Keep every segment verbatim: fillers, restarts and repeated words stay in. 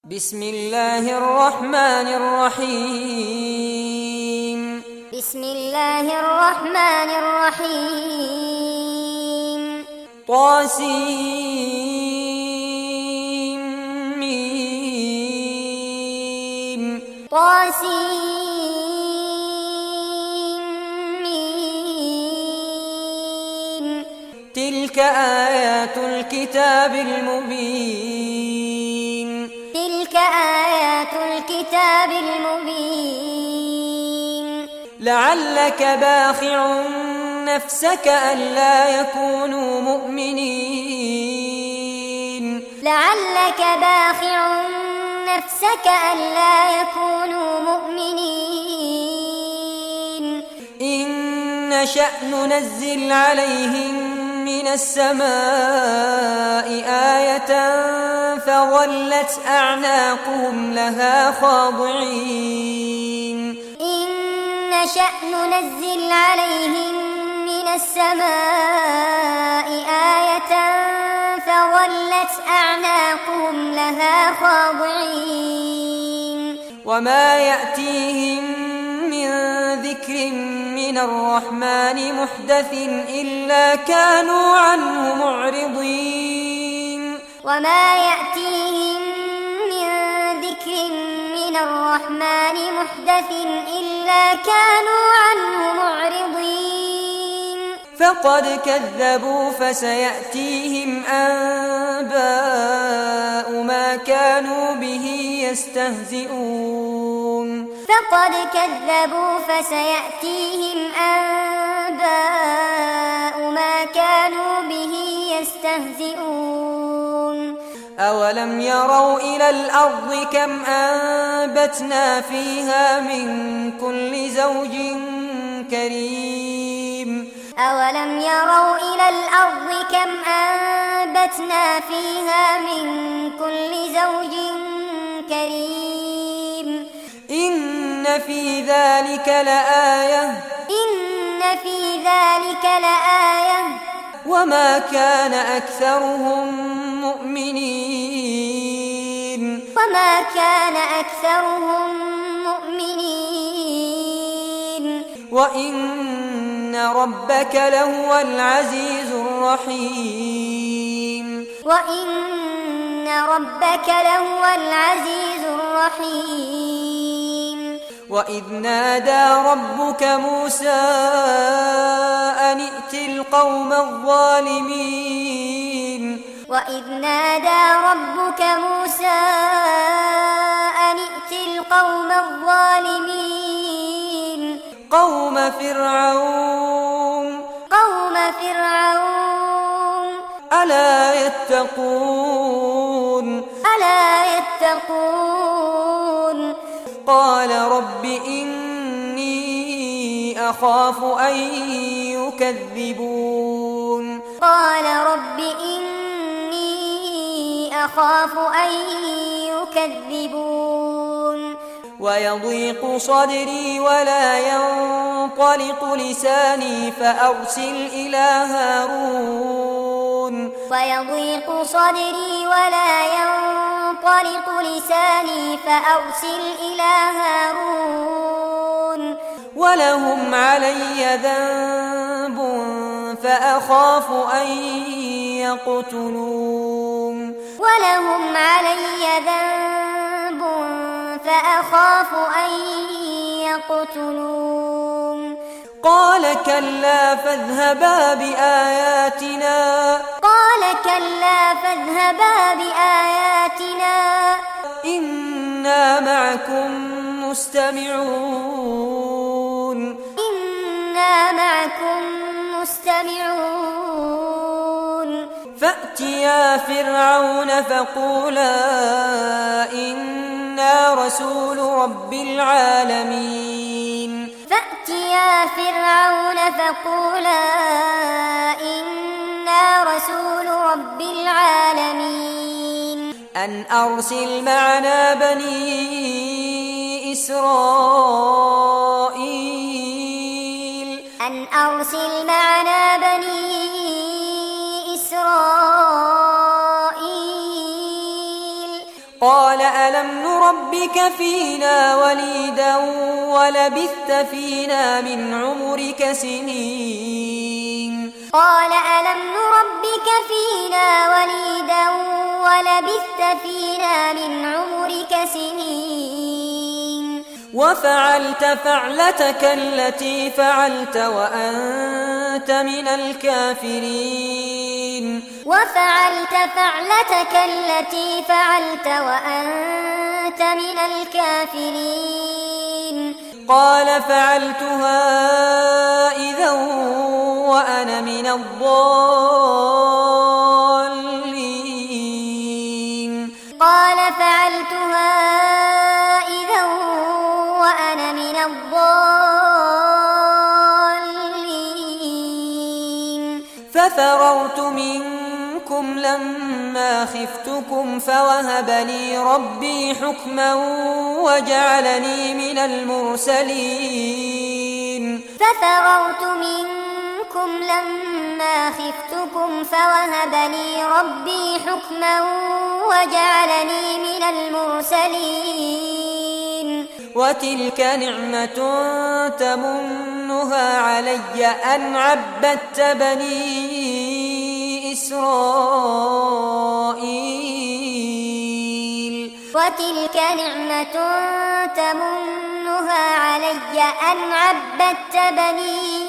بسم الله الرحمن الرحيم بسم الله الرحمن الرحيم طاسيم ميم طاسيم ميم تلك آيات الكتاب المبين تلك آيات الكتاب المبين لعلك باخع نفسك ألا يكونوا مؤمنين لعلك باخع نفسك ألا يكونوا مؤمنين إن نشأ ننزل عليهم من السماء آية فظلت أعناقهم لها خاضعين إن نشأ ننزل عليهم من السماء آية فظلت أعناقهم لها خاضعين وما يأتيهم من ذكر من الرحمن محدث إلا كانوا عنه معرضين وما يأتيهم من ذكر من الرحمن محدث إلا كانوا عنه معرضين فقد كذبوا فسيأتيهم أنباء ما كانوا به يستهزئون فقد كذبوا فسيأتيهم أنباء ما كانوا به يستهزئون أولم يروا إلى الأرض كم أنبتنا فيها من كل زوج كريم أولم يروا إلى الأرض كم أنبتنا فيها من كل زوج كريم إن في ذلك لآية إن في ذلك لآية وما كان أكثرهم مؤمنين وما كان أكثرهم مؤمنين وإن ربك لهو العزيز الرحيم وإن ربك لهو العزيز الرحيم وإذ نادى ربك موسى أن ائت القوم الظالمين وإذ نادى ربك موسى أن ائت القوم الظالمين قوم فرعون قوم فرعون ألا يتقون ألا يتقون قال رب إني أخاف أن يكذبون قال رب إني أخاف أن يكذبون ويضيق صدري ولا ينطلق لساني فأرسل إلى هارون ويضيق صدري ولا ينطلق لساني فأرسل إلى هارون ولهم علي ذنب فأخاف أن يقتلون ولهم علي ذنب فأخاف أن يقتلون قال كلا فاذهبا بآياتنا قال كلا فاذهبا بآياتنا إنا معكم مستمعون إنا معكم مستمعون فأتيا فرعون فقولا إنا رسول رب العالمين فأتيا فرعون فقولا إنا رسول رب العالمين أن أرسل معنا بني إسرائيل أن أرسل معنا بني إسرائيل قال ألا ألم نربك فينا وليدا ولبثت فينا من عمرك سنين قال ألم نربك فينا وليدا ولبثت فينا من عمرك سنين وفعلت فعلتك التي فعلت وأنت من الكافرين وفعلت فعلتك التي فعلت وأنت من الكافرين قال فعلتها إذا وأنا من الضالين قال فعلتها إذا وأنا من الضالين ففررت منكم لما خفتكم فوهب لي ربي حكما وجعلني من المرسلين ففررت منكم لما خفتكم فوهب لي ربي حكما وجعلني من المرسلين وتلك نعمة تمنها علي أن عبدت بني إسرائيل وتلك نعمة تمنها علي أن عبدت بني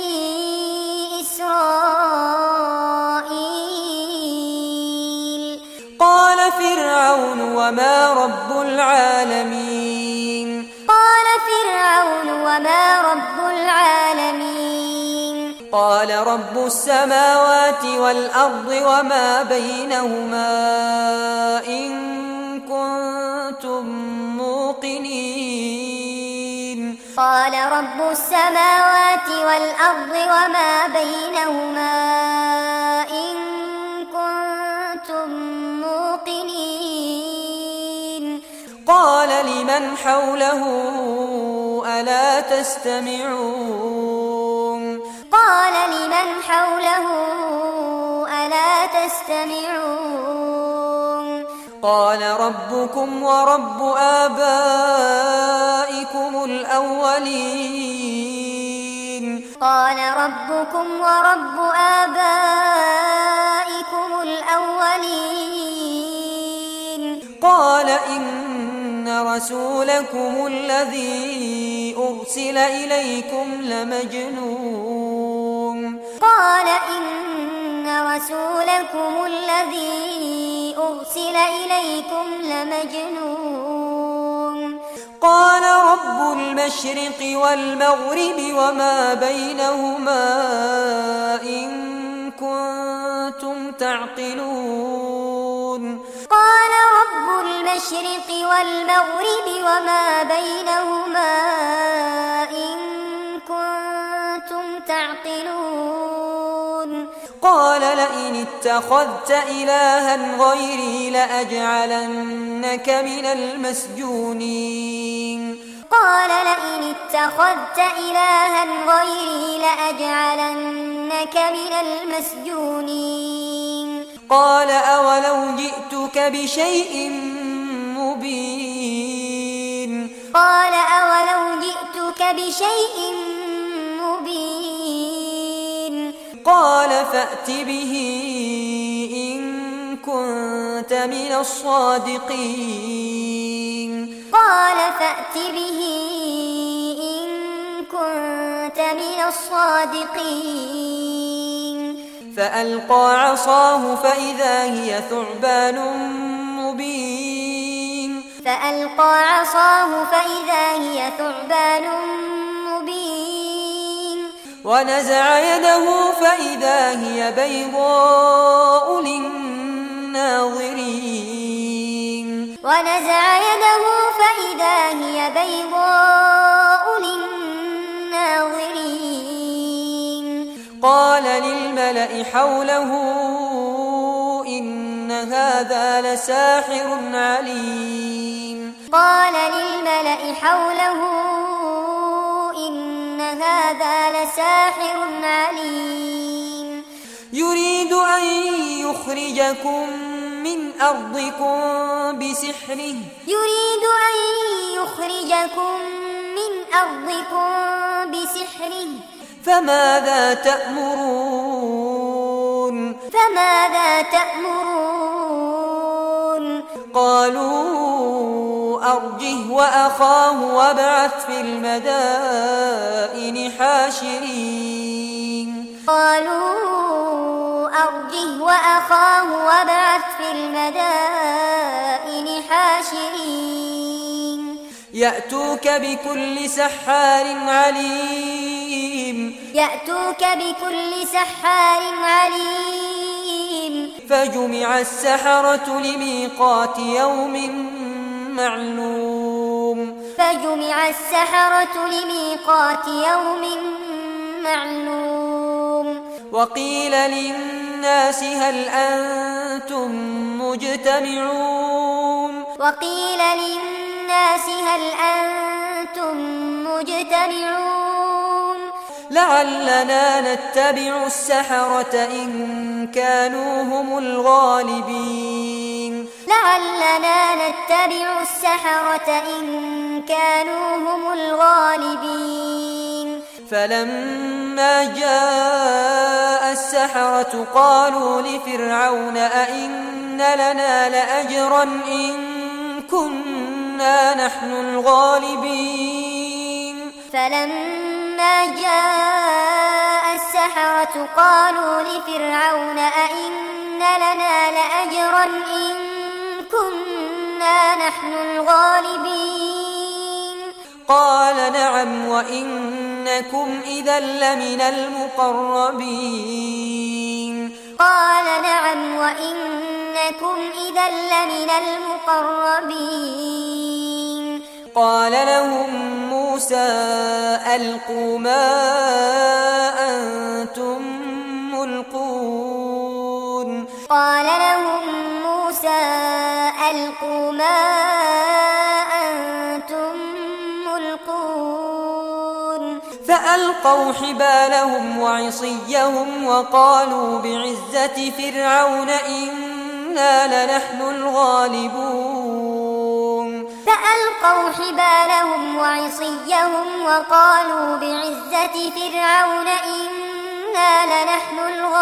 إسرائيل قال فرعون وما رب العالمين قال فرعون وما رب العالمين قال رب السماوات والأرض وما بينهما إن كنتم موقنين قال رب السماوات والأرض وما بينهما إن كنتم موقنين قال لمن حوله ألا تستمعون قال لمن حوله ألا تستمعون قال ربكم ورب آبائكم الأولين قال ربكم ورب آبائكم الأولين قال إن رسولكم الذي أرسل إليكم لمجنون قال إن رسولكم الذي أرسل إليكم لمجنون قال رب المشرق والمغرب وما بينهما إن كنتم تعقلون قال رب المشرق والمغرب وما بينهما إن كنتم تعقلون قال لئن اتخذت إلها غيري لأجعلنك من المسجونين قال لئن اتخذت إلها غيري لأجعلنك من المسجونين قال أولو جئتك بشيء مبين قال أولو جئتك بشيء مبين قال فأت به إن كنت من الصادقين قال فأت به إن كنت من الصادقين فألقى عصاه فإذا هي ثعبان مبين فألقى عصاه فإذا هي ثعبان مبين ونزع يده فإذا هي بيضاء للناظرين ونزع يده فإذا هي بيضاء للناظرين قال للملأ حوله إن هذا لساحر عليم قال للملأ حوله إن هذا لساحر عليم يريد أن يخرجكم من أرضكم بسحره يريد أن يخرجكم من أرضكم بسحره فماذا تأمرون فماذا تأمرون قالوا أرجه وأخاه وابعث في المدائن حاشرين قالوا أرجه وأخاه وابعث في المدائن حاشرين يأتوك بكل سحار عليم يأتوك بكل سحار عليم فجمع السحرة لميقات يوم معلوم فجمع السحرة لميقات يوم معلوم وقيل للناس هل أنتم مجتمعون وقيل للناس هل أنتم مجتمعون لعلنا نتبع السحرة إن كانوا هم الغالبين لعلنا نتبع السحرة إن كانوا هم الغالبين فلما جاء السحرة قالوا لفرعون أئن لنا لأجرا إن كنا نحن الغالبين فلما جاء السحرة قالوا لفرعون أئن لنا لأجرا إن كنا نحن الغالبين قال نعم وإنكم إذا لمن المقربين قال نعم وإنكم إذا لمن المقربين قال لهم موسى ألقوا ما أنتم ملقون قال لهم موسى ألقوا ما أنتم ملقون فألقوا حبالهم وعصيهم وقالوا بعزة فرعون إنا لنحن الغالبون فألقوا حبالهم وعصيهم وقالوا بعزة فرعون إنا لنحن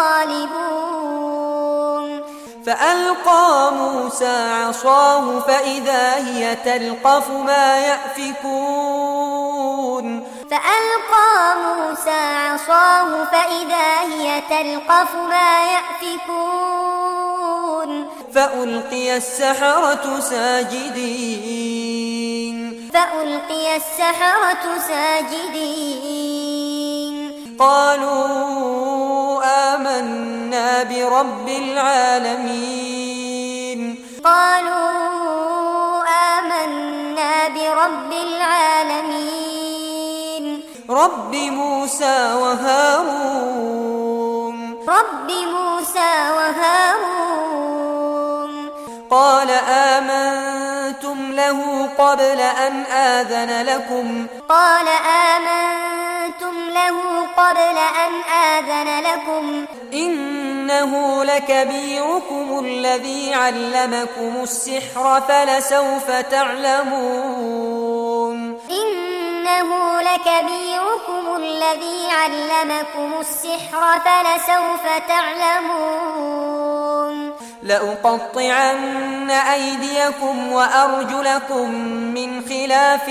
الغالبون فألقى موسى عصاه فإذا هي تلقف ما يأفكون فألقى موسى عصاه فإذا هي تلقف ما يأفكون فألقي السحرة ساجدين فألقي السحرة ساجدين قالوا آمنا برب العالمين قالوا آمنا برب العالمين رب موسى وهارون رب موسى وهارون قال آمنتم له قبل أن آذن لكم قال آمنتم له قبل أن آذن لكم إنه لكبيركم الذي علمكم السحر فلسوف تعلمون إنه لكبيركم الذي علمكم السحر فلسوف تعلمون لأقطعن أيديكم وأرجلكم من خلاف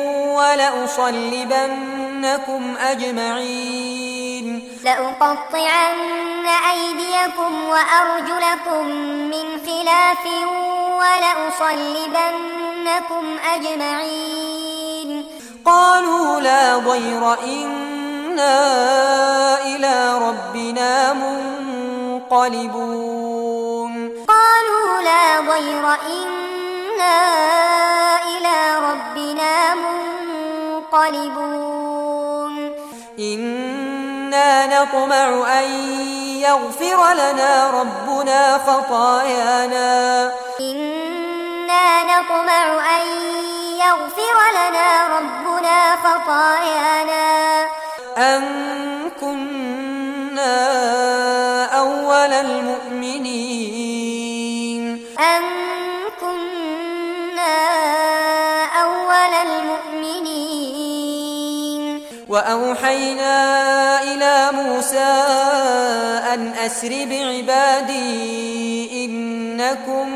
ولأصلبنكم أجمعين لأقطعن أيديكم وأرجلكم من خلاف ولأصلبنكم أجمعين قالوا لا ضير إنا إلى ربنا منقلبون قالوا لا ضير إنا إلى ربنا منقلبون إنا نطمع أن يغفر لنا ربنا خطايانا إنا نطمع أن يغفر لنا ربنا خطايانا أن كنا أول المؤمنين وأوحينا إلى موسى أن أسر بعبادي إنكم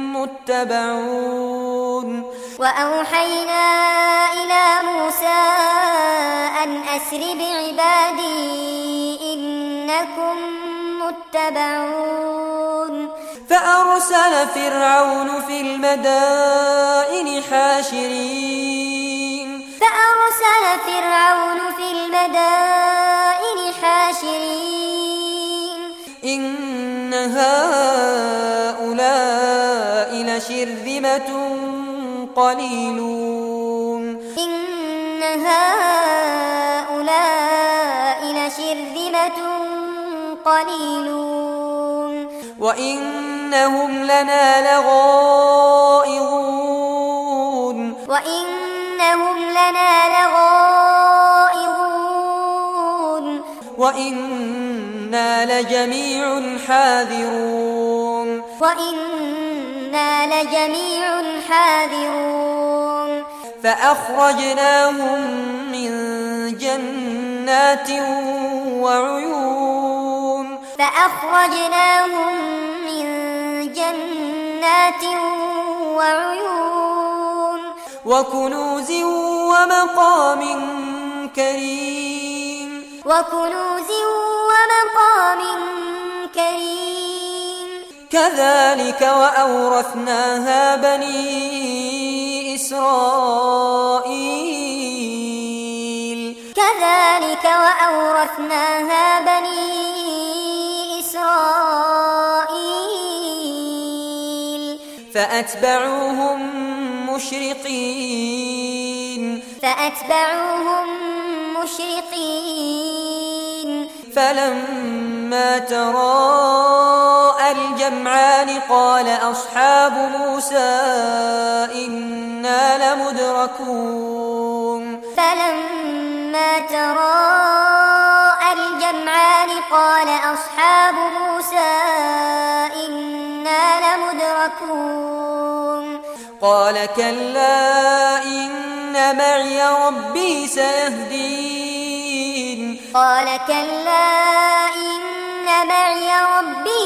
متبعون وأوحينا إلى موسى أن أسر بعبادي إنكم متبعون فأرسل فرعون في المدائن حاشرين فأرسل فرعون في المدائن حاشرين إن هؤلاء لشرذمة قليلون إن هؤلاء لشرذمة قليلون وإنهم لنا لغائظون وإنهم لنا لغائظون وإنا لجميع حاذرون وإنا لجميع حاذرون فأخرجناهم من جنات وعيون فأخرجناهم من جنات وعيون وكنوز ومقام كريم وكنوز ومقام كريم كذلك وأورثناها بني إسرائيل كذلك وأورثناها بني إسرائيل فأتبعوهم مشرقين فأتبعوهم مشرقين فلما تراءى الجمعان قال أصحاب موسى إنا لمدركون فلما تراءى الجمعان قال أصحاب موسى إنا لمدركون قال كلا إن معي ربي سيهدين قال كلا إن معي ربي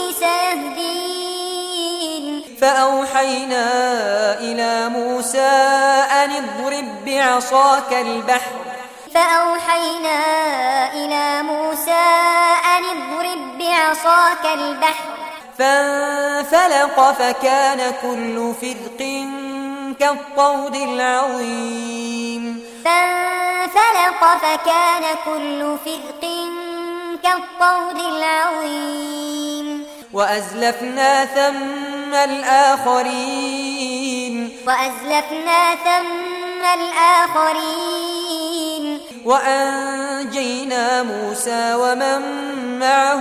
سيهدين فأوحينا إلى موسى أن اضرب بعصاك البحر فأوحينا إلى موسى أن اضرب بعصاك البحر فانفلق فكان كل فرق كالطود العظيم فانفلق فكان كل فرق كالطود العظيم وأزلفنا ثم الآخرين وأزلفنا ثم الآخرين وأنجينا موسى ومن معه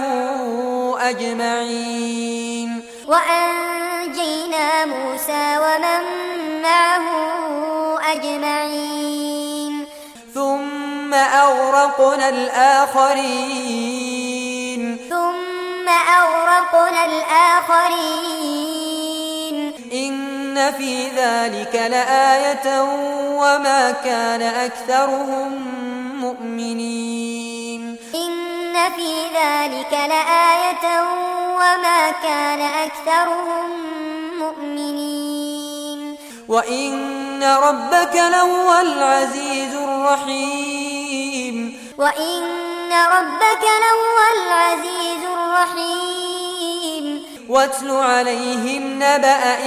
أجمعين وأنجينا موسى ومن معه أجمعين ثم أغرقنا الآخرين ثم أغرقنا الآخرين إن في ذلك لآية وما كان أكثرهم مؤمنين إن في ذلك لآية وما كان أكثرهم مؤمنين وإن ربك لهو العزيز الرحيم وإن ربك لهو العزيز الرحيم واتل عليهم نبأ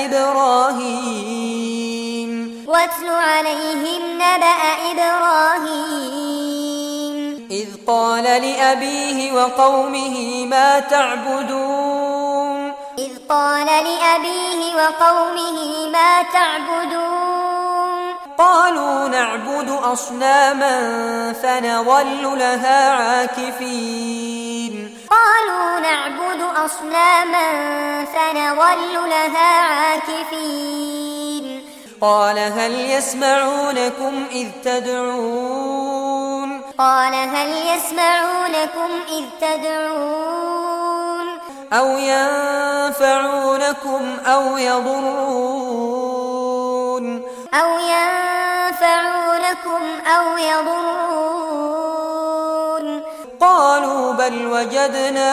إبراهيم واتل عليهم نبأ إبراهيم إذ قال لأبيه وقومه ما تعبدون إذ قال لأبيه وقومه ما تعبدون قالوا نعبد أصناما فنظل لها عاكفين قالوا نعبد أصناما فنظل لها عاكفين قال هل يسمعونكم إذ تدعون قال هل يسمعونكم إذ تدعون أو ينفعونكم أو يضرون أو ينفعونكم أو يضرون بل وجدنا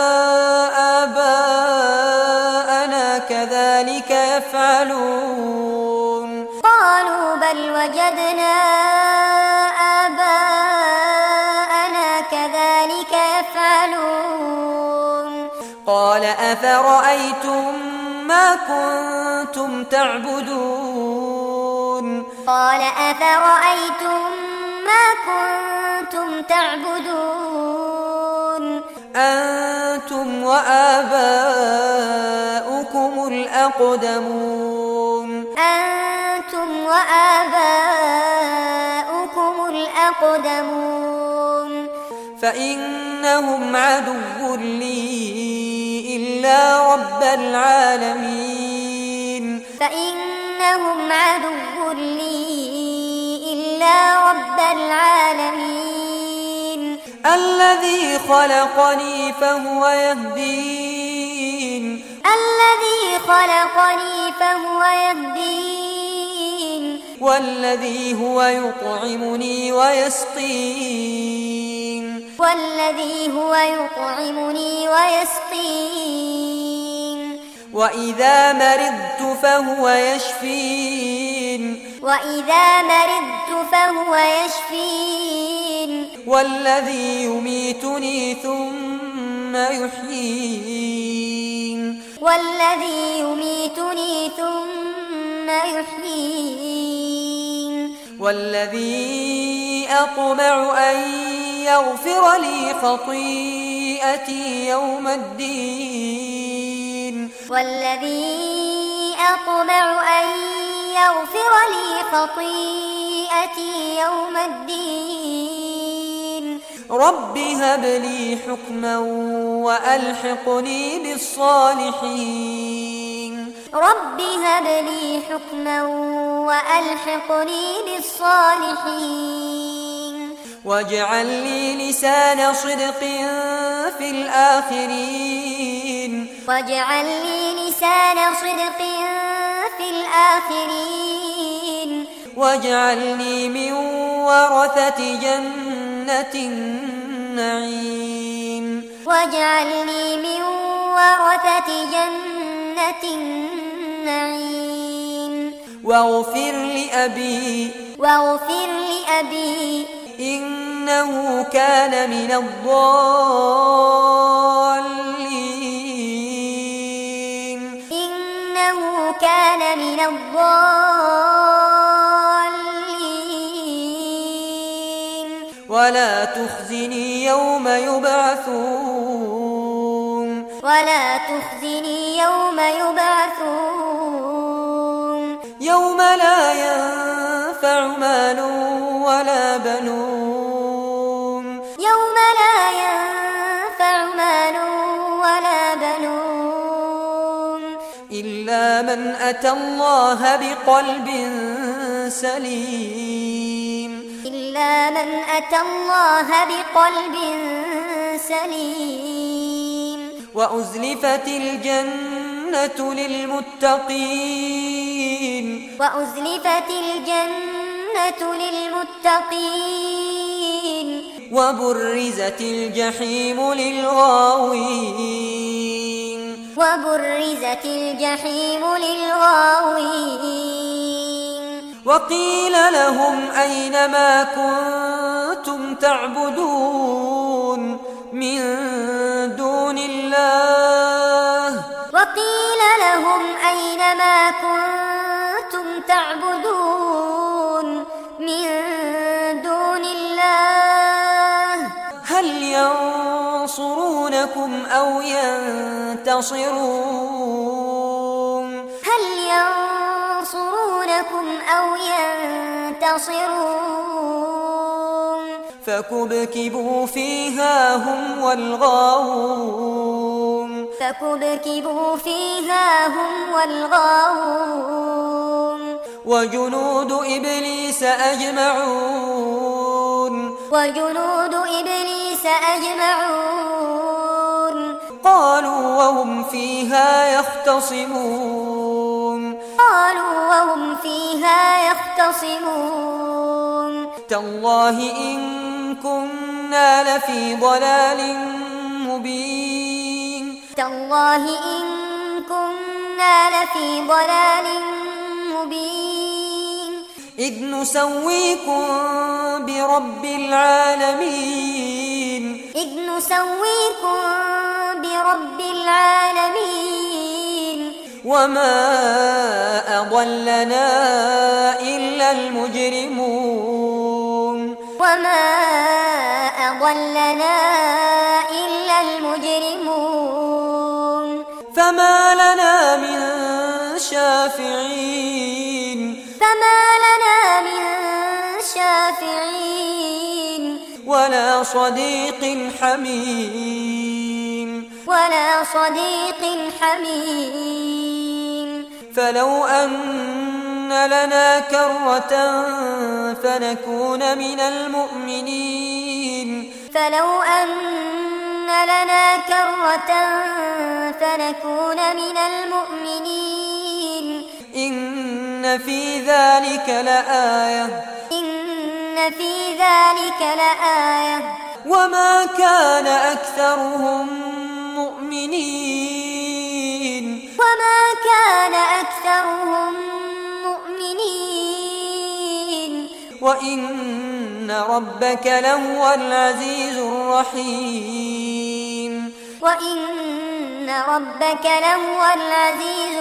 آباءنا كذلك يفعلون قالوا بل وجدنا آباءنا كذلك يفعلون قال أفرأيتم ما كنتم تعبدون قال أفرأيتم ما كنتم تعبدون أنتم وآباؤكم الأقدمون أنتم وآباؤكم الأقدمون فإنهم عدو لي إلا رب العالمين فإنهم عدو لي إلا رب العالمين الذي خلقني فهو يهدين الذي خلقني فهو يهدين والذي هو يطعمني ويسقين والذي هو يطعمني ويسقين وإذا مرضت فهو يشفين وإذا مرضت فهو يشفين والذي يميتني ثم يحيين والذي يميتني ثم يحيين والذي أطمع أن يغفر لي خطيئتي يوم الدين والذي أطمع أن يغفر لي خطيئتي يوم الدين رب هب لي حكما وألحقني بالصالحين رب هب لي حكما وألحقني بالصالحين واجعل لي لسان صدق في الآخرين واجعل لي لسان صدق في الآخرين واجعلني من ورثة جنة النعيم واجعلني من ورثة جنة النعيم واغفر لأبي واغفر لأبي إنه كان من الضالين إنه كان من الضالين ولا تخزني يوم يبعثون ولا تخزني يوم يبعثون يوم لا ينفع مال ولا بنون يوم لا ينفع مال ولا بنون إلا من أتى الله بقلب سليم إلا من أتى الله بقلب سليم وأزلفت الجنة للمتقين وأزلفت الجنة للمتقين وبرزت الجحيم للغاوين وبرزت الجحيم للغاوين وقيل لهم أين ما كنتم تعبدون من دون الله وقيل لهم أين ما كنتم تعبدون من دون الله هل ينصرونكم أو ينتصرون هل ينصرونكم أو ينتصرون فكبكبوا فيها هم والغاوون فكبكبوا فيها هم والغاوون وجنود إبليس أجمعون وجنود إبليس أجمعون قالوا وهم فيها يختصمون قالوا وهم فيها يختصمون تالله إن كنا لفي ضلال مبين تالله إن كنا لفي ضلال مبين إذ نسويكم برب العالمين إذ نسويكم برب العالمين وما أضلنا إلا المجرمون وما أضلنا إلا المجرمون فما لنا من شافعين فما لنا من شافعين ولا صديق حميم ولا صديق حميم فلو أن لنا كرة فنكون من المؤمنين فلو أن لنا كرة فنكون من المؤمنين إن في ذلك لآية إن في ذلك لآية وما كان أكثرهم مؤمنين وما كان أكثرهم مؤمنين وإن ربك لهو العزيز الرحيم وإن ربك لهو العزيز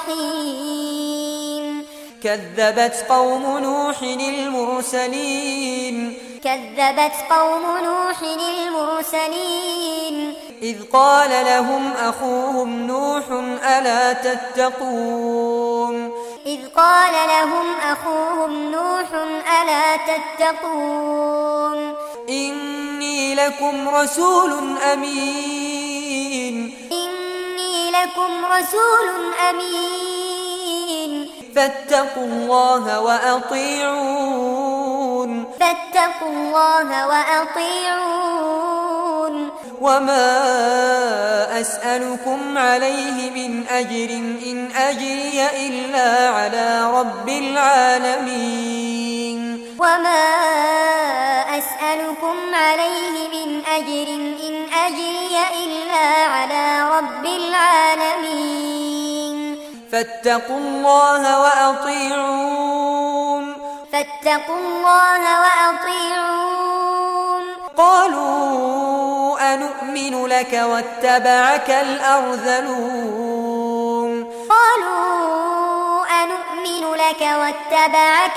الرحيم كذبت قوم نوح المرسلين كذبت قوم نوح المرسلين إذ قال لهم أخوهم نوح ألا تتقون إذ قال لهم أخوهم نوح ألا تتقون إني لكم رسول أمين إني لكم رسول أمين فاتقوا الله وأطيعون فاتقوا الله وأطيعون وما أسألكم عليه من أجر إن أجري إلا على رب العالمين وما أسألكم عليه من أجر إن أجري إلا على رب العالمين فاتقوا الله وأطيعون فاتقوا الله وأطيعون قالوا أنؤمن لك واتبعك الأرذلون قالوا أنؤمن لك واتبعك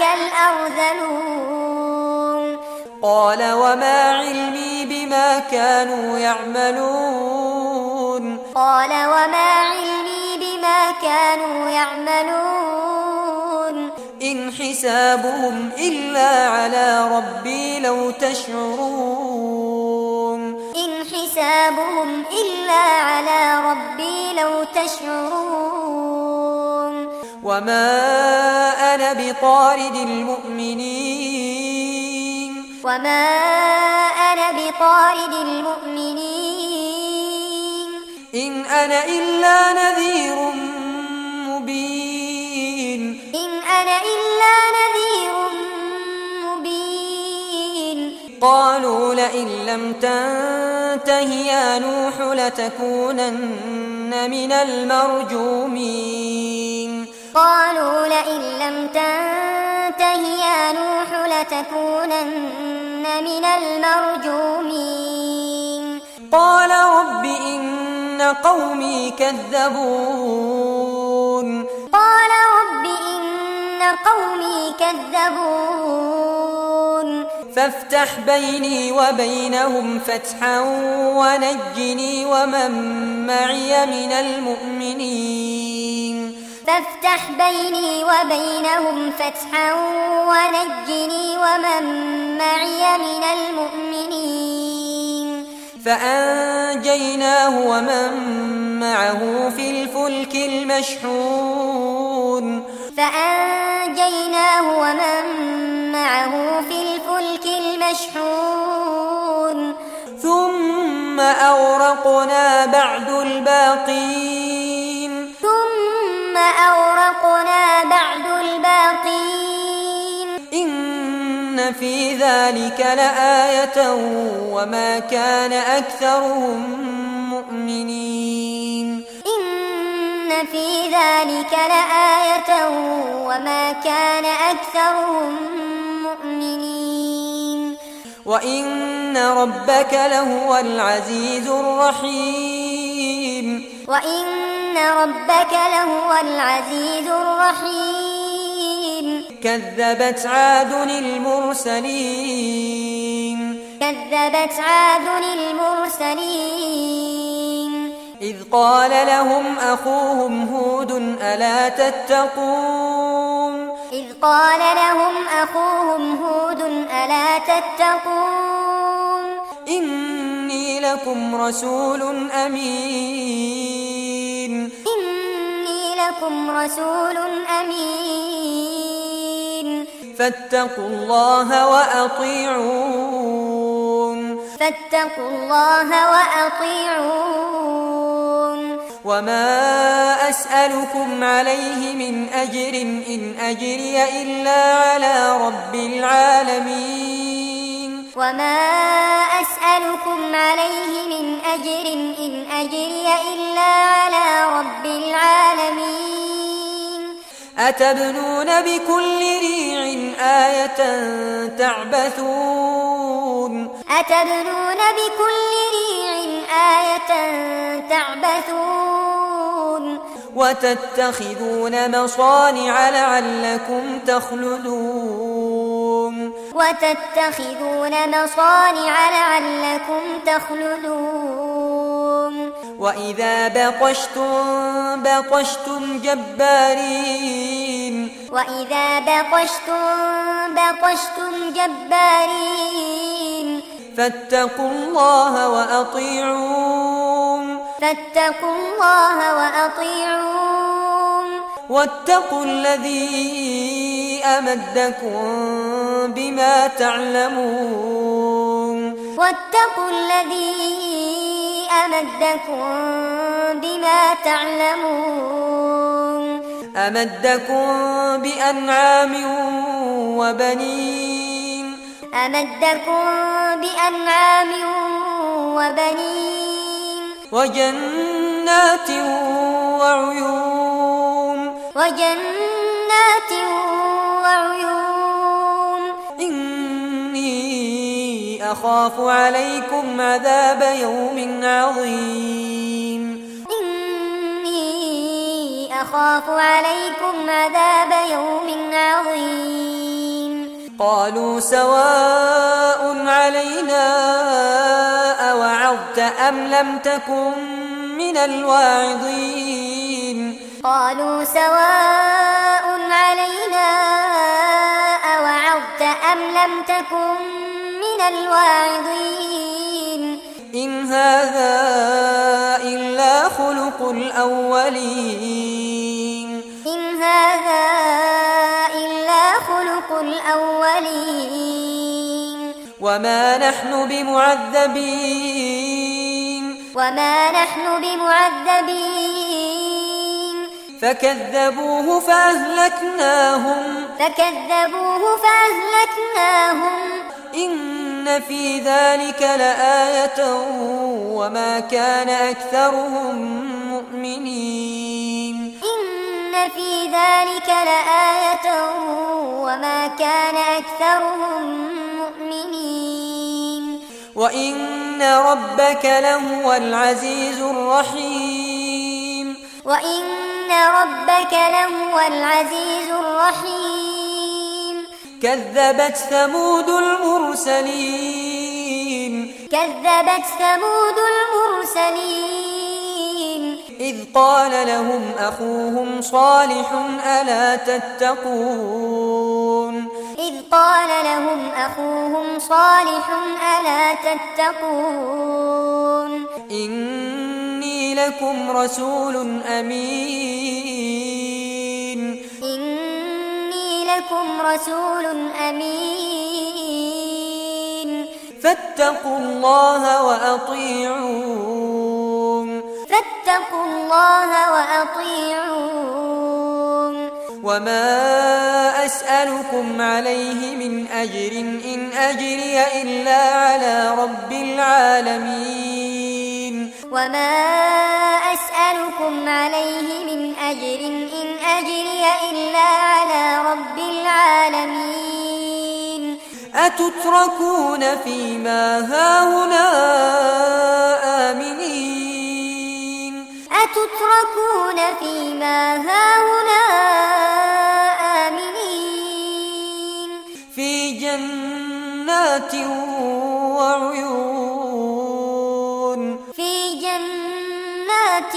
الأرذلون قال وما علمي بما كانوا يعملون قال وما علمي بما كانوا يعملون إن حسابهم إلا على ربي لو تشعرون إن حسابهم إلا على ربي لو تشعرون وما أنا بطارد المؤمنين وما أنا بطارد المؤمنين إن أنا إلا نذير مبين إن أنا إلا نذير مبين قالوا لئن لم تنته يا نوح لتكونن من المرجومين قالوا لئن لم تنته يا نوح لتكونن من المرجومين قال رب إن قومي كذبون قال رب إن قومي كذبون فافتح بيني وبينهم فتحا ونجني ومن معي من المؤمنين فافتح بيني وبينهم فتحا ونجني ومن معي من المؤمنين فأنجيناه ومن معه في الفلك المشحون فأنجيناه ومن معه في الفلك المشحون ثم أغرقنا بعد الباقين ثم أغرقنا بعد الباقين إن إن في ذلك لآية وما كان أكثرهم مؤمنين إن في ذلك لآية وما كان أكثرهم مؤمنين وإن ربك لهو العزيز الرحيم وإن ربك لهو العزيز الرحيم كذبت عاد المرسلين كذبت عاد المرسلين إذ قال لهم أخوهم هود ألا تتقون إذ قال لهم أخوهم هود ألا تتقون إني لكم رسول أمين إني لكم رسول أمين فاتقوا الله وأطيعون فاتقوا الله وأطيعون وما أسألكم عليه من أجر إن أجري إلا على رب العالمين وما أسألكم عليه من أجر إن أجري إلا على رب العالمين أتبنون بكل ريع آية تعبثون أتبنون بكل ريع آية تعبثون وتتخذون مصانع لعلكم تخلدون وتتخذون مصانع لعلكم تخلدون وإذا بطشتم بطشتم جبارين وإذا بطشتم بطشتم جبارين فاتقوا الله وأطيعون فاتقوا الله وأطيعون واتقوا الذي أمدكم بما تعلمون واتقوا الذي أمدكم بما تعلمون أمدكم بأنعام وبنين أمدكم بأنعام وبنين وجنات وعيون وجنات وعيون إني أخاف عليكم عذاب يوم عظيم إني أخاف عليكم عذاب يوم عظيم قالوا سواء علينا أوعظت أم لم تكن من الواعظين قالوا سواء علينا أوعظت أم لم تكن من الواعظين إن هذا إلا خلق الأولين إن هذا إلا خلق الأولين وما نحن بمعذبين وما نحن بمعذبين فكذبوه فأهلكناهم فكذبوه فأهلكناهم إن في ذلك لآية وما كان أكثرهم مؤمنين إن في ذلك لآية وما كان أكثرهم مؤمنين وإن ربك لهو العزيز الرحيم وإن ربك لهو العزيز الرحيم كذبت ثمود المرسلين كذبت ثمود المرسلين إذ قال لهم أخوهم صالح ألا تتقون إذ قال لهم أخوهم صالح ألا تتقون إني لكم رسول أمين إني لكم رسول أمين فاتقوا الله وأطيعون فاتقوا الله وأطيعون وما أسألكم عليه من أجر إن أجري إلا على رب العالمين وما أسألكم عليه من أجر إن أجري إلا على رب العالمين أتتركون فيما هاهنا آمنين أتتركون فيما هاهنا آمنين في جنات وعيون في جنات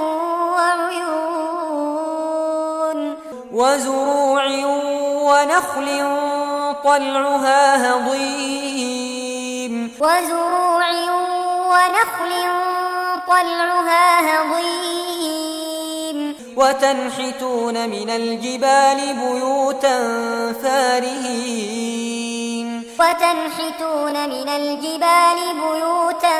وعيون وزروع ونخل طلعها هضيم وزروع ونخل طلعها هضيم وتنحتون من الجبال بيوتا فارهين وتنحتون من الجبال بيوتا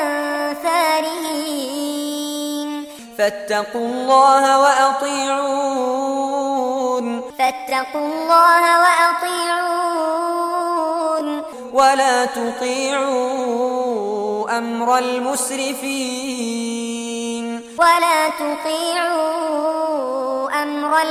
فارهين فاتقوا الله وأطيعون فاتقوا الله وأطيعون ولا تطيعوا أمر المسرفين ولا تطيعوا أمر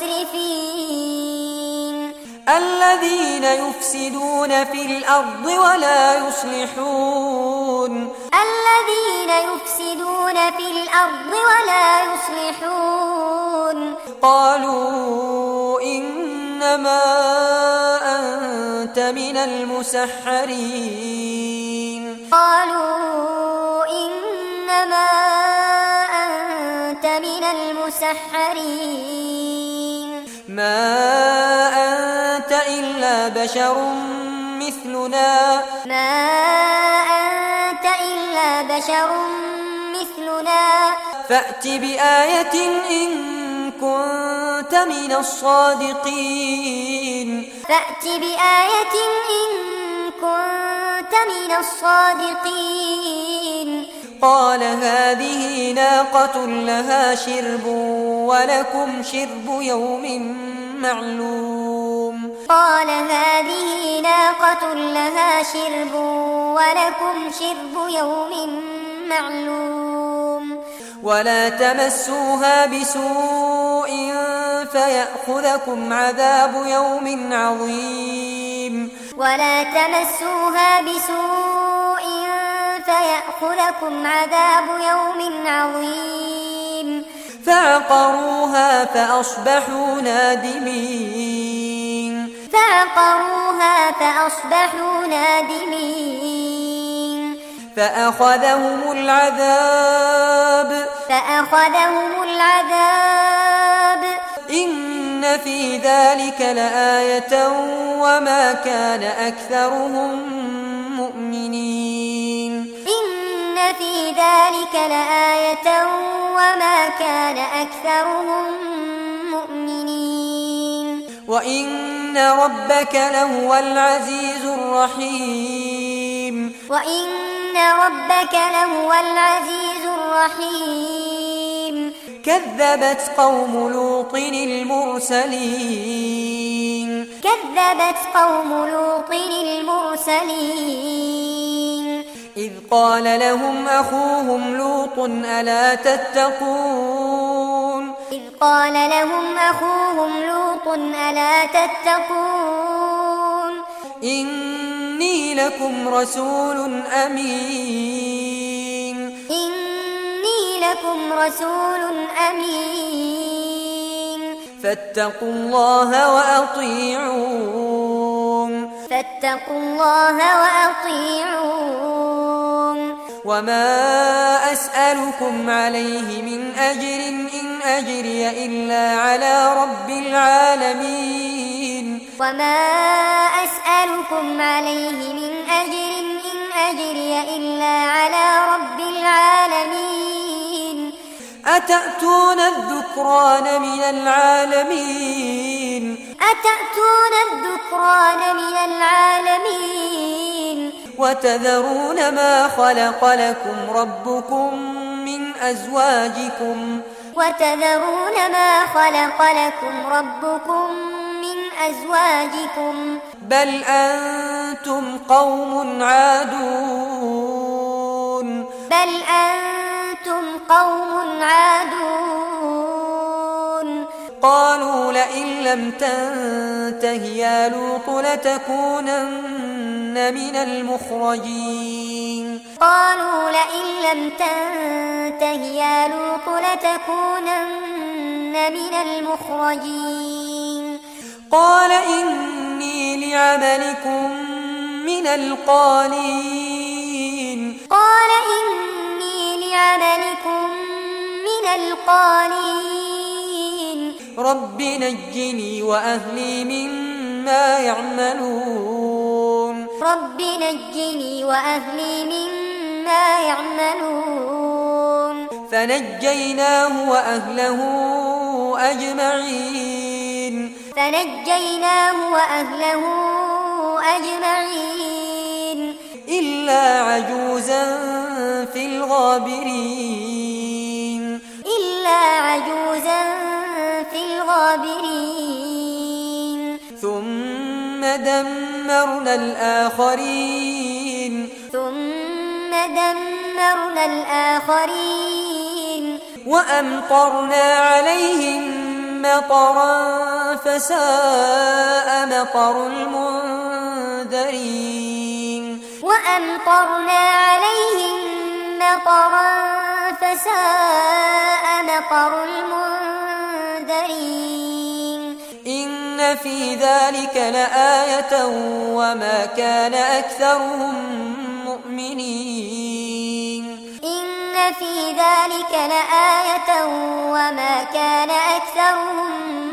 المسرفين الذين يفسدون في الأرض ولا يصلحون الذين يفسدون في الأرض ولا يصلحون قالوا إنما أنت من المسحرين قالوا إنما أنت من المسحرين ما أنت إلا بشر مثلنا ما أنت إلا بشر مثلنا فأت بآية إن كنت من الصادقين فأت بآية إن كنت من الصادقين قال هذه ناقة لها شرب ولكم شرب يوم معلوم قال هذه ناقة لها شرب ولكم شرب يوم معلوم ولا تمسوها بسوء فيأخذكم عذاب يوم عظيم ولا تمسوها بسوء فيأخذكم عذاب يوم عظيم فعقروها فأصبحوا نادمين فعقروها فأصبحوا نادمين فأخذهم العذاب فأخذهم العذاب إن في ذلك لآية وما كان أكثرهم مؤمنين إن في ذلك لآية وما كان أكثرهم مؤمنين وإن ربك لهو العزيز الرحيم وإن ربك لهو العزيز الرحيم كذبت قوم لوط المرسلين كذبت قوم لوط المرسلين إذ قال لهم أخوهم لوط ألا تتقون إذ قال لهم أخوهم لوط ألا تتقون إني لكم رسول أمين إني لكم رسول أمين فاتقوا الله وأطيعون فاتقوا الله وأطيعون وما أسألكم عليه من أجر إن أجري إلا على رب العالمين وما أسألكم عليه من أجر إن أجري إلا على رب العالمين أتأتون الذكران من العالمين أتأتون الذكران من العالمين وتذرون ما خلق لكم ربكم من أزواجكم وتذرون ما خلق لكم ربكم من أزواجكم بل أنتم قوم عادون بل أنتم قوم عادون قالوا لئن لم تنته يا لوط لتكونن من المخرجين قالوا لئن لم تنته يا لوط لتكونن من المخرجين قال إني لعملكم من القالين قال إني لعملكم من القالين رب نجني وأهلي مما يعملون رب نجني وأهلي مما يعملون فنجيناه وأهله أجمعين فنجيناه وأهله أجمعين إلا عجوزا في الغابرين إلا عجوزا في الغابرين ثم دمرنا الآخرين ثم دمرنا الآخرين وأمطرنا عليهم مطرا فساء مطر المنذرين وأمطرنا عليهم مطرا فساء مطر المنذرين إن في ذلك لآية وما كان أكثرهم مؤمنين إن في ذلك لآية وما كان أكثرهم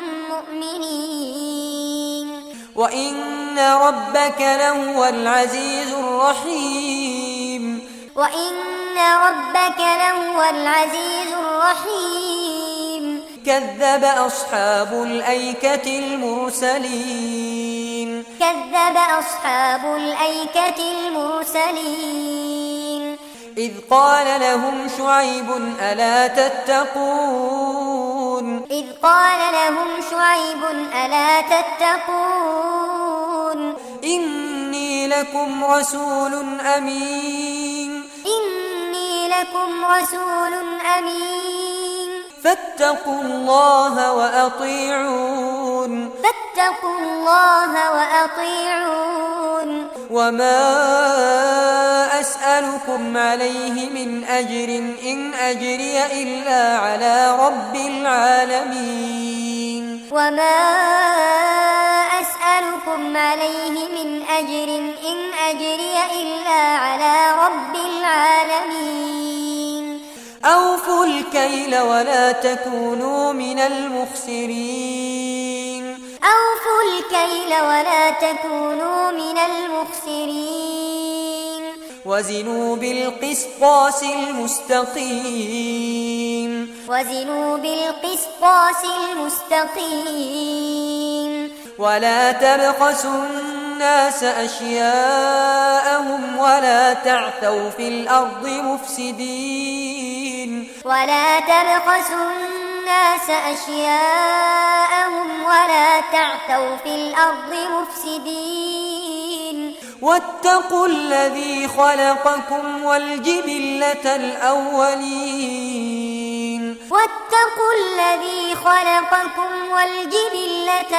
مؤمنين وإن ربك لهو العزيز الرحيم وإن ربك لهو العزيز الرحيم كذب أصحاب الأيكة المرسلين كذب أصحاب الأيكة المرسلين إذ قال لهم شعيب ألا تتقون إذ قال لهم شعيب ألا تتقون إني لكم رسول أمين إني لكم رسول أمين فاتقوا الله وأطيعون فاتقوا الله وأطيعون وما أسألكم عليه من أجر إن أجري إلا على رب العالمين وما أسألكم عليه من أجر إن أجري إلا على رب العالمين أوفوا الكيل ولا تكونوا من المخسرين أوفوا الكيل ولا تكونوا من المخسرين وزنوا بالقسطاس المستقيم وزنوا بالقسطاس المستقيم ولا تبخسوا الناس أشياءهم ولا تعثوا في الأرض مفسدين ولا تبخسوا الناس أشياءهم ولا تعثوا في الأرض مفسدين واتقوا الذي خلقكم والجبلة الأولين واتقوا الذي خلقكم والجبلة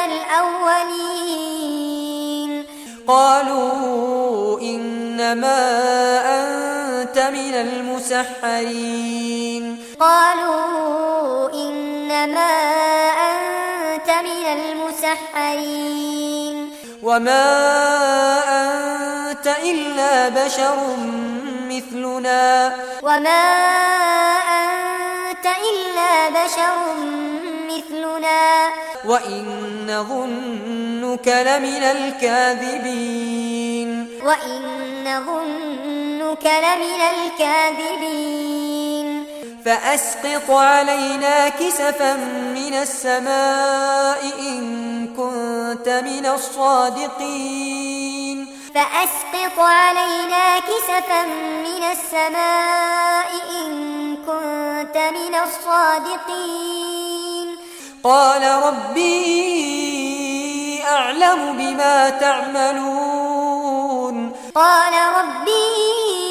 الأولين قالوا إنما أنت من المسحرين قالوا إنما أنت من المسحرين وما أنت إلا بشر مثلنا وما أنت إلا بشر مثلنا وإن نظنك لمن الكاذبين وإن نظنك لمن الكاذبين فأسقط علينا كسفا من السماء إن كنت من الصادقين فأسقط علينا كسفا من السماء إن كنت من الصادقين قال ربي أعلم بما تعملون قال ربي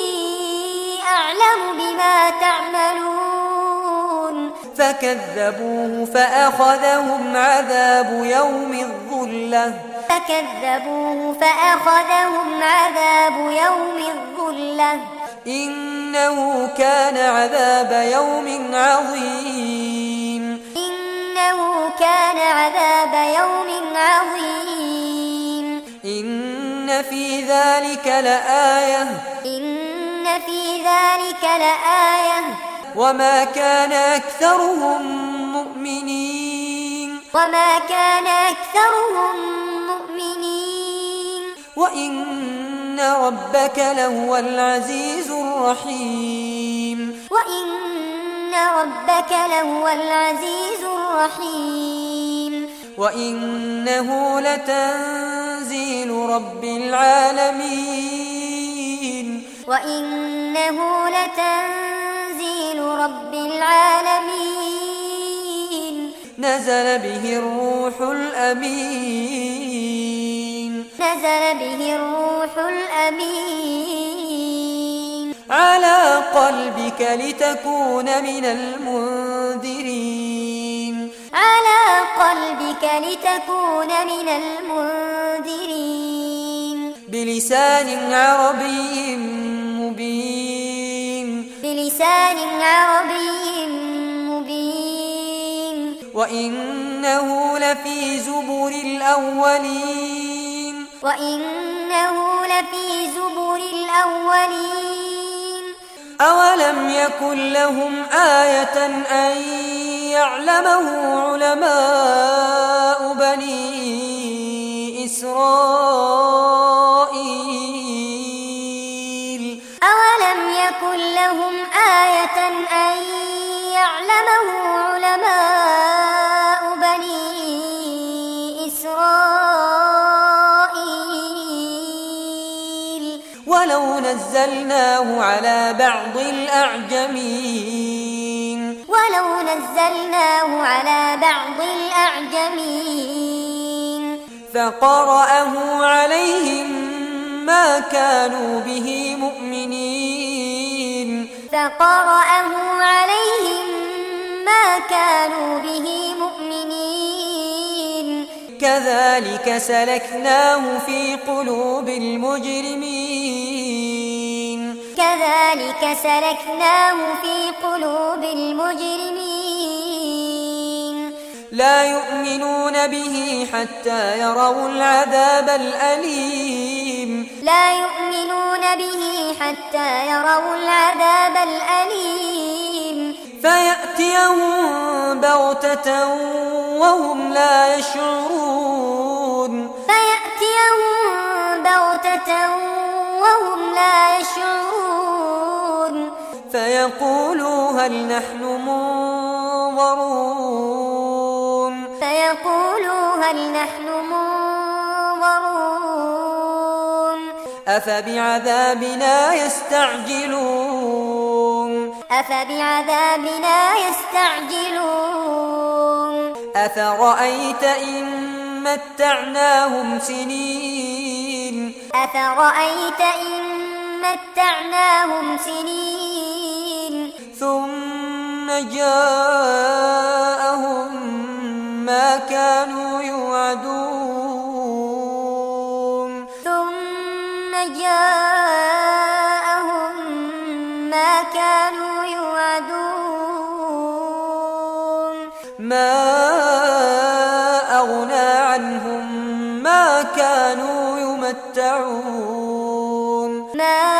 أعلم بما تعملون فكذبوه فأخذهم عذاب يوم الظلة فكذبوه فأخذهم عذاب يوم الظلة إنه كان عذاب يوم عظيم إنه كان عذاب يوم عظيم إن في ذلك لآية إن في ذلك لآية وما كان أكثرهم مؤمنين وما كان أكثرهم مؤمنين وإن ربك لهو العزيز الرحيم وإن ربك لهو العزيز الرحيم وإنه لتنزيل رب العالمين وإنه لتنزيل رب العالمين نزل به الروح الأمين نزل به الروح الأمين على قلبك لتكون من المنذرين على قلبك لتكون من المنذرين بلسان عربي مبين بلسان عربي مبين وإنه لفي زبر الأولين وإنه لفي زبر الأولين أولم يكن لهم آية أن يعلمه علماء بني إسرائيل أولم يكن لهم آية أن يعلمه علماء بني إسرائيل ولو نزلناه على بعض الأعجمين ولو نزلناه على بعض الأعجمين فقرأه عليهم ما كانوا به مؤمنين فقرأه عليهم ما كانوا به مؤمنين كذلك سلكناه في قلوب المجرمين كذلك سلكناه في قلوب المجرمين لا يؤمنون به حتى يروا العذاب الأليم لا يؤمنون به حتى يروا العذاب الأليم فيأتيهم بغتة وهم لا يشعرون فيأتيهم بغتة وهم لا يشعرون فيقولوا هل نحن منظرون فيقولوا هل نحن منظرون أفبعذابنا يستعجلون أفبعذابنا يستعجلون أفرأيت إن متعناهم سنين أفرأيت إن متعناهم سنين ثم جاءهم ما كانوا يوعدون ثم جاءهم ما كانوا يوعدون ما أغنى عنهم ما كانوا يمتعون ما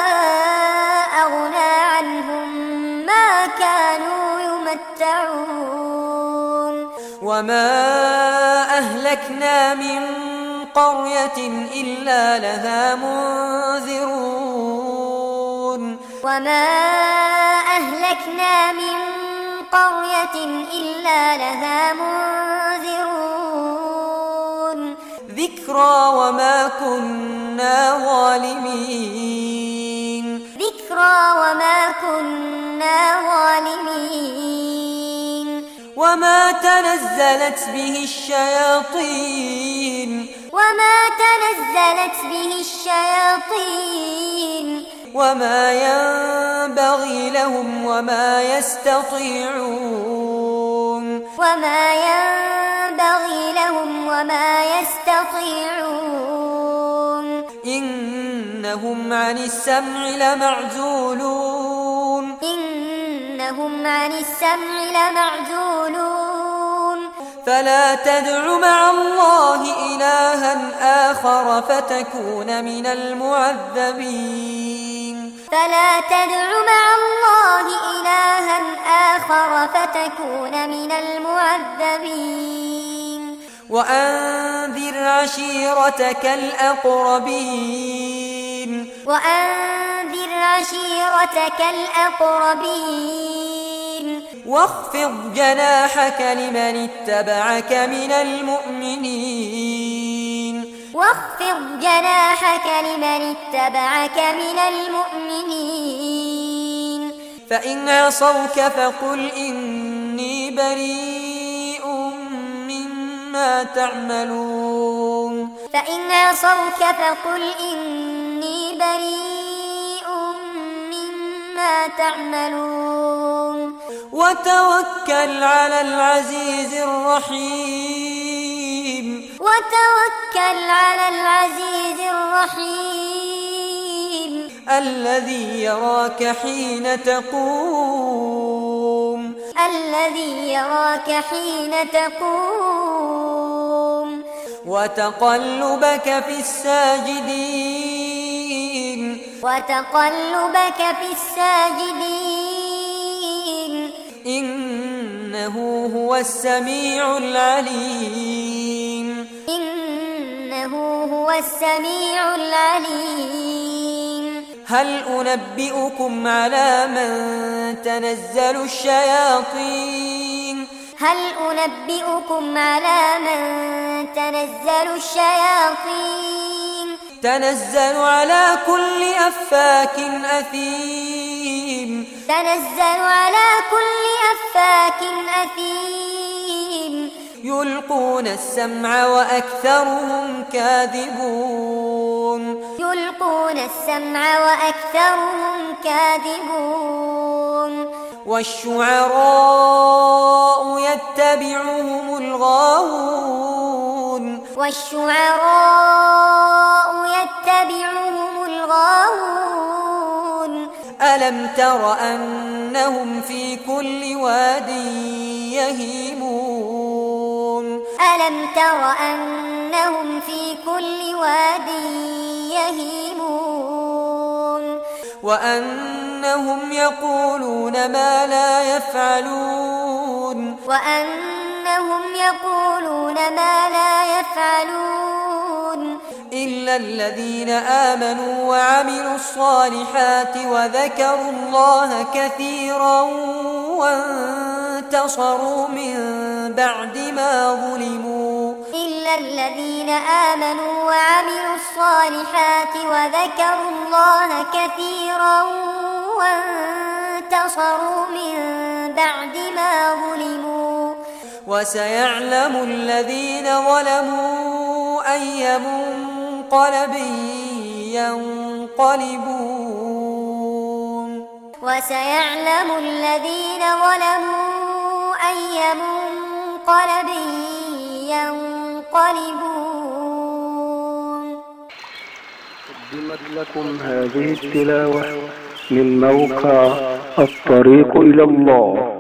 أغنى عنهم ما كانوا يمتعون وما أهلكنا من قرية إلا لها منذرون وما أهلكنا من قرية إلا لها منذرون ذكرى وما كنا ظالمين ذكرى وما كنا ظالمين وما تنزلت به الشياطين وما تنزلت به الشياطين وما ينبغي لهم وما يستطيعون وما ينبغي لهم وما يستطيعون إنهم عن السمع لمعزولون إنهم عن السمع لمعزولون فلا تدع مع الله إلها آخر فتكون من المعذبين فلا تدع مع الله إلها آخر فتكون من المعذبين وأنذر عشيرتك الأقربين وأنذر عشيرتك الأقربين واخفض جناحك لمن اتبعك من المؤمنين واخفض جناحك لمن اتبعك من المؤمنين فإن عصوك فقل إني بريء مما تعملون فإن عصوك فقل إني بريء مما تعملون وتوكل على العزيز الرحيم وتوكل على العزيز الرحيم الذي يراك حين تقوم الذي يراك حين تقوم وتقلبك في الساجدين وتقلبك في الساجدين إنه هو السميع العليم إنه هو السميع العليم هل أنبئكم على من تنزل الشياطين هل أنبئكم على من تنزل الشياطين تنزل على كل أفاك أثيم تنزل على كل أفاك أثيم يلقون السمع وأكثرهم كاذبون يلقون السمع وأكثرهم كاذبون والشعراء يتبعهم الغاوون والشعراء يتبعهم الغاوون ألم تر أنهم في كل واد يهيمون ألم تر أنهم في كل واد يهيمون وأنهم يقولون ما لا يفعلون وأنهم يقولون ما لا يفعلون إلا الذين آمنوا وعملوا الصالحات وذكروا الله كثيرا وانتصروا من بعد ما ظلموا إلا الذين آمنوا وعملوا الصالحات وذكروا الله كثيرا وانتصروا من بعد ما ظلموا وسيعلم الذين ظلموا أي منقلب ينقلبون وسيعلم الذين ظلموا أي منقلب ينقلبون. قدمت لكم هذه التلاوة من موقع الطريق إلى الله.